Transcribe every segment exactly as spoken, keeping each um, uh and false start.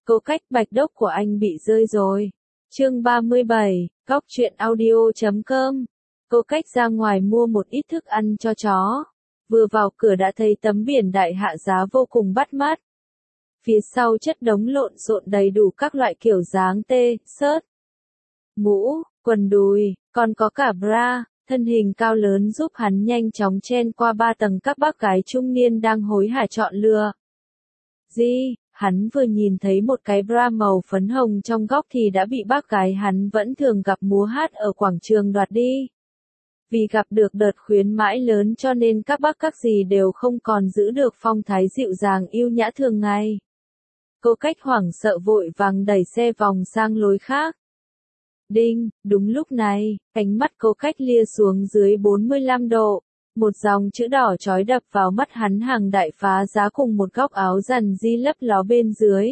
Câu cách bạch đốc của anh bị rơi rồi. Chương ba mươi bảy, góc truyện audio chấm com. Câu cách ra ngoài mua một ít thức ăn cho chó. Vừa vào cửa đã thấy tấm biển đại hạ giá vô cùng bắt mắt. Phía sau chất đống lộn xộn đầy đủ các loại kiểu dáng tê, sớt, mũ, quần đùi, còn có cả bra. Thân hình cao lớn giúp hắn nhanh chóng chen qua ba tầng các bác gái trung niên đang hối hả chọn lựa. Gì, hắn vừa nhìn thấy một cái bra màu phấn hồng trong góc thì đã bị bác gái hắn vẫn thường gặp múa hát ở quảng trường đoạt đi. Vì gặp được đợt khuyến mãi lớn cho nên các bác các dì đều không còn giữ được phong thái dịu dàng yêu nhã thường ngày. Cô cách hoảng sợ vội vàng đẩy xe vòng sang lối khác. Đinh, đúng lúc này, ánh mắt cô cách lia xuống dưới bốn mươi lăm độ, một dòng chữ đỏ chói đập vào mắt hắn hàng đại phá giá cùng một góc áo rằn di lấp ló bên dưới.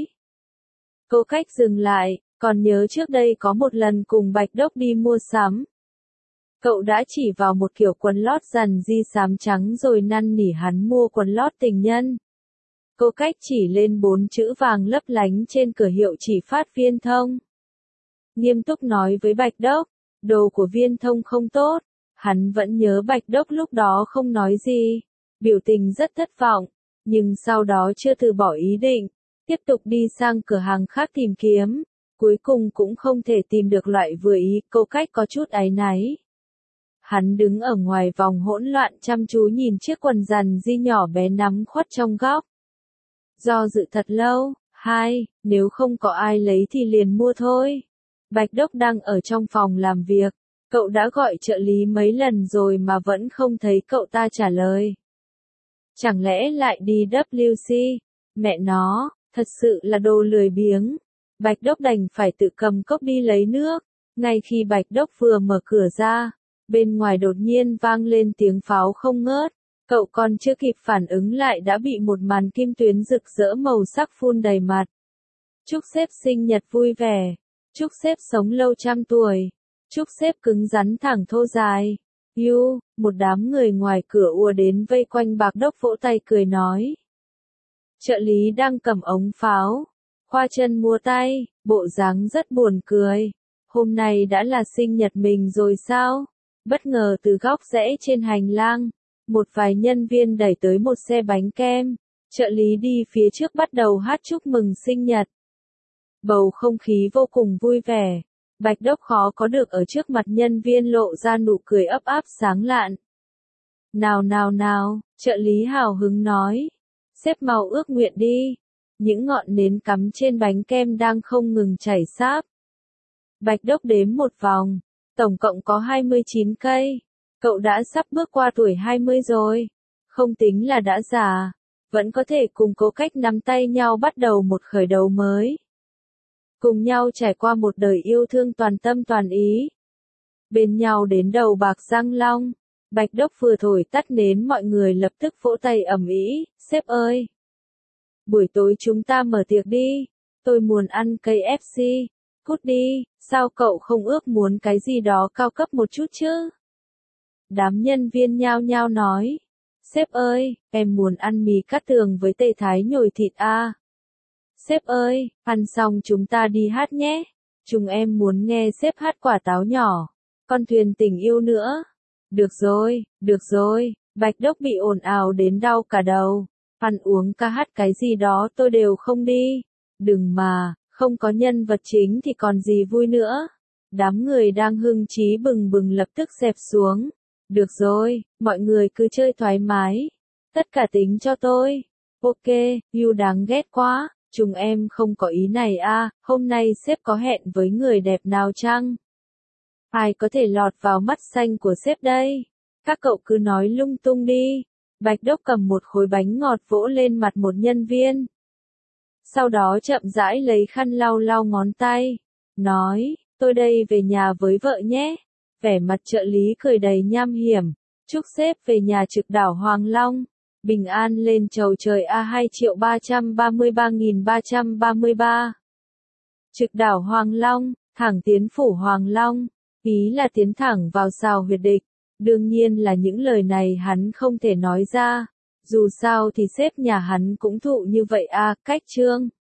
Cô cách dừng lại, còn nhớ trước đây có một lần cùng Bạch Đốc đi mua sắm. Cậu đã chỉ vào một kiểu quần lót rằn di xám trắng rồi năn nỉ hắn mua quần lót tình nhân. Cô cách chỉ lên bốn chữ vàng lấp lánh trên cửa hiệu chỉ phát Viên Thông. Nghiêm túc nói với Bạch Đốc, đồ của Viên Thông không tốt. Hắn vẫn nhớ Bạch Đốc lúc đó không nói gì, biểu tình rất thất vọng, nhưng sau đó chưa từ bỏ ý định, tiếp tục đi sang cửa hàng khác tìm kiếm, cuối cùng cũng không thể tìm được loại vừa ý. Câu cách có chút áy náy. Hắn đứng ở ngoài vòng hỗn loạn chăm chú nhìn chiếc quần rằn di nhỏ bé nắm khuất trong góc. Do dự thật lâu, hai, nếu không có ai lấy thì liền mua thôi. Bạch Đốc đang ở trong phòng làm việc. Cậu đã gọi trợ lý mấy lần rồi mà vẫn không thấy cậu ta trả lời. Chẳng lẽ lại đi vê kép xê? Mẹ nó, thật sự là đồ lười biếng. Bạch Đốc đành phải tự cầm cốc đi lấy nước. Ngay khi Bạch Đốc vừa mở cửa ra, bên ngoài đột nhiên vang lên tiếng pháo không ngớt. Cậu còn chưa kịp phản ứng lại đã bị một màn kim tuyến rực rỡ màu sắc phun đầy mặt. Chúc sếp sinh nhật vui vẻ. Chúc sếp sống lâu trăm tuổi. Chúc sếp cứng rắn thẳng thô dài. Yêu, một đám người ngoài cửa ùa đến vây quanh Bạch Đốc vỗ tay cười nói. Trợ lý đang cầm ống pháo, khoa chân múa tay, bộ dáng rất buồn cười. Hôm nay đã là sinh nhật mình rồi sao? Bất ngờ từ góc rẽ trên hành lang, một vài nhân viên đẩy tới một xe bánh kem. Trợ lý đi phía trước bắt đầu hát chúc mừng sinh nhật. Bầu không khí vô cùng vui vẻ. Bạch Đốc khó có được ở trước mặt nhân viên lộ ra nụ cười ấp áp sáng lạn. Nào nào nào, trợ lý hào hứng nói. Sếp mau ước nguyện đi. Những ngọn nến cắm trên bánh kem đang không ngừng chảy sáp. Bạch Đốc đếm một vòng. Tổng cộng có hai mươi chín cây. Cậu đã sắp bước qua tuổi hai mươi rồi. Không tính là đã già. Vẫn có thể cùng cố cách nắm tay nhau bắt đầu một khởi đầu mới. Cùng nhau trải qua một đời yêu thương toàn tâm toàn ý. Bên nhau đến đầu bạc răng long. Bạch Đốc vừa thổi tắt nến mọi người lập tức vỗ tay ầm ĩ. Sếp ơi! Buổi tối chúng ta mở tiệc đi. Tôi muốn ăn ca ép xê. Cút đi, sao cậu không ước muốn cái gì đó cao cấp một chút chứ? Đám nhân viên nhao nhao nói. Sếp ơi, em muốn ăn mì cát tường với tê thái nhồi thịt a. Sếp ơi, ăn xong chúng ta đi hát nhé. Chúng em muốn nghe sếp hát Quả táo nhỏ. Con thuyền tình yêu nữa. Được rồi, được rồi. Bạch Đốc bị ồn ào đến đau cả đầu. Ăn uống ca hát cái gì đó tôi đều không đi. Đừng mà, không có nhân vật chính thì còn gì vui nữa. Đám người đang hưng chí bừng bừng lập tức xẹp xuống. Được rồi, mọi người cứ chơi thoải mái. Tất cả tính cho tôi. Ok, yêu đáng ghét quá. Chúng em không có ý này a. Hôm nay sếp có hẹn với người đẹp nào chăng? Ai có thể lọt vào mắt xanh của sếp đây? Các cậu cứ nói lung tung đi. Bạch Đốc cầm một khối bánh ngọt vỗ lên mặt một nhân viên. Sau đó chậm rãi lấy khăn lau lau ngón tay. Nói, tôi đây về nhà với vợ nhé. Vẻ mặt trợ lý cười đầy nham hiểm. Chúc sếp về nhà trực đảo Hoàng Long. Bình an lên chầu trời a hai triệu ba trăm ba mươi ba nghìn ba trăm ba mươi ba. Trực đảo Hoàng Long, thẳng tiến phủ Hoàng Long. Ý là tiến thẳng vào sào huyệt địch. Đương nhiên là những lời này hắn không thể nói ra. Dù sao thì sếp nhà hắn cũng thụ như vậy a. Cách chương.